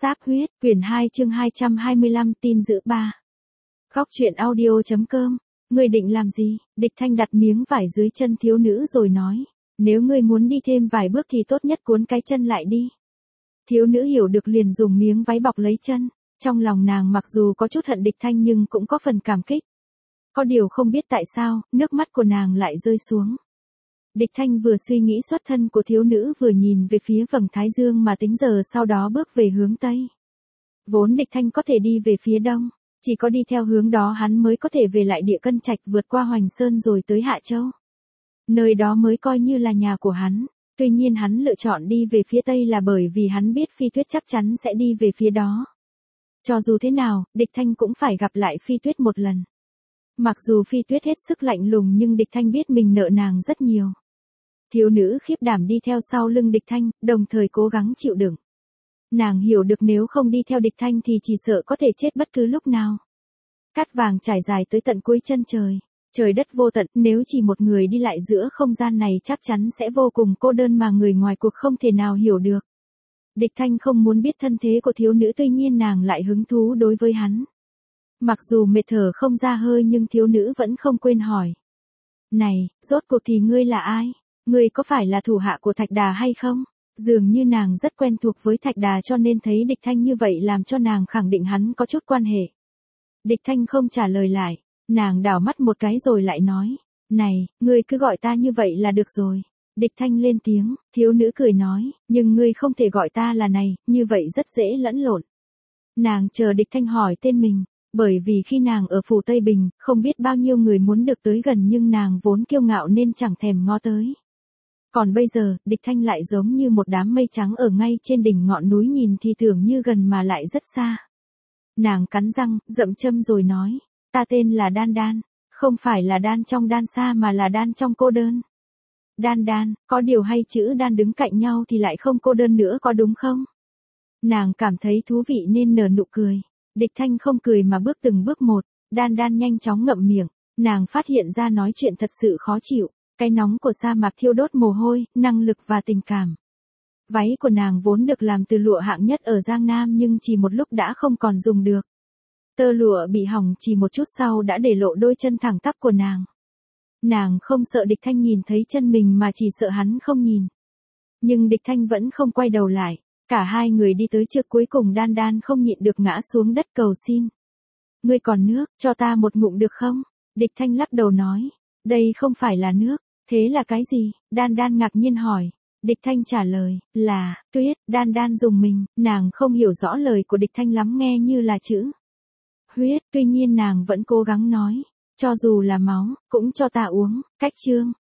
Sáp huyết, quyển 2 chương 225 tin dữ 3. Khóc chuyện audio.com. Ngươi định làm gì? Địch Thanh đặt miếng vải dưới chân thiếu nữ rồi nói. Nếu ngươi muốn đi thêm vài bước thì tốt nhất cuốn cái chân lại đi. Thiếu nữ hiểu được liền dùng miếng váy bọc lấy chân. Trong lòng nàng mặc dù có chút hận Địch Thanh nhưng cũng có phần cảm kích. Có điều không biết tại sao, nước mắt của nàng lại rơi xuống. Địch Thanh vừa suy nghĩ xuất thân của thiếu nữ vừa nhìn về phía vầng thái dương mà tính giờ sau đó bước về hướng Tây. Vốn Địch Thanh có thể đi về phía Đông, chỉ có đi theo hướng đó hắn mới có thể về lại địa Cân Trạch vượt qua Hoành Sơn rồi tới Hạ Châu. Nơi đó mới coi như là nhà của hắn, tuy nhiên hắn lựa chọn đi về phía Tây là bởi vì hắn biết Phi Tuyết chắc chắn sẽ đi về phía đó. Cho dù thế nào, Địch Thanh cũng phải gặp lại Phi Tuyết một lần. Mặc dù Phi Tuyết hết sức lạnh lùng nhưng Địch Thanh biết mình nợ nàng rất nhiều. Thiếu nữ khiếp đảm đi theo sau lưng Địch Thanh, đồng thời cố gắng chịu đựng. Nàng hiểu được nếu không đi theo Địch Thanh thì chỉ sợ có thể chết bất cứ lúc nào. Cát vàng trải dài tới tận cuối chân trời, trời đất vô tận, nếu chỉ một người đi lại giữa không gian này chắc chắn sẽ vô cùng cô đơn mà người ngoài cuộc không thể nào hiểu được. Địch Thanh không muốn biết thân thế của thiếu nữ tuy nhiên nàng lại hứng thú đối với hắn. Mặc dù mệt thở không ra hơi nhưng thiếu nữ vẫn không quên hỏi. Này, rốt cuộc thì ngươi là ai? Ngươi có phải là thủ hạ của Thạch Đà hay không? Dường như nàng rất quen thuộc với Thạch Đà cho nên thấy Địch Thanh như vậy làm cho nàng khẳng định hắn có chút quan hệ. Địch Thanh không trả lời lại, nàng đảo mắt một cái rồi lại nói. Này, ngươi cứ gọi ta như vậy là được rồi. Địch Thanh lên tiếng, thiếu nữ cười nói, nhưng ngươi không thể gọi ta là này, như vậy rất dễ lẫn lộn. Nàng chờ Địch Thanh hỏi tên mình. Bởi vì khi nàng ở phủ Tây Bình, không biết bao nhiêu người muốn được tới gần nhưng nàng vốn kiêu ngạo nên chẳng thèm ngó tới. Còn bây giờ, Địch Thanh lại giống như một đám mây trắng ở ngay trên đỉnh ngọn núi nhìn thì tưởng như gần mà lại rất xa. Nàng cắn răng, dậm châm rồi nói, ta tên là Đan Đan, không phải là Đan trong Đan xa mà là Đan trong cô đơn. Đan Đan, có điều hay chữ Đan đứng cạnh nhau thì lại không cô đơn nữa có đúng không? Nàng cảm thấy thú vị nên nở nụ cười. Địch Thanh không cười mà bước từng bước một, Đan Đan nhanh chóng ngậm miệng, nàng phát hiện ra nói chuyện thật sự khó chịu, cái nóng của sa mạc thiêu đốt mồ hôi, năng lực và tình cảm. Váy của nàng vốn được làm từ lụa hạng nhất ở Giang Nam nhưng chỉ một lúc đã không còn dùng được. Tơ lụa bị hỏng chỉ một chút sau đã để lộ đôi chân thẳng tắp của nàng. Nàng không sợ Địch Thanh nhìn thấy chân mình mà chỉ sợ hắn không nhìn. Nhưng Địch Thanh vẫn không quay đầu lại. Cả hai người đi tới trước cuối cùng Đan Đan không nhịn được ngã xuống đất cầu xin. Ngươi còn nước, cho ta một ngụm được không? Địch Thanh lắc đầu nói. Đây không phải là nước, thế là cái gì? Đan Đan ngạc nhiên hỏi. Địch Thanh trả lời, là, tuyết. Đan Đan dùng mình, nàng không hiểu rõ lời của Địch Thanh lắm nghe như là chữ huyết, tuy nhiên nàng vẫn cố gắng nói. Cho dù là máu, cũng cho ta uống, cách chương.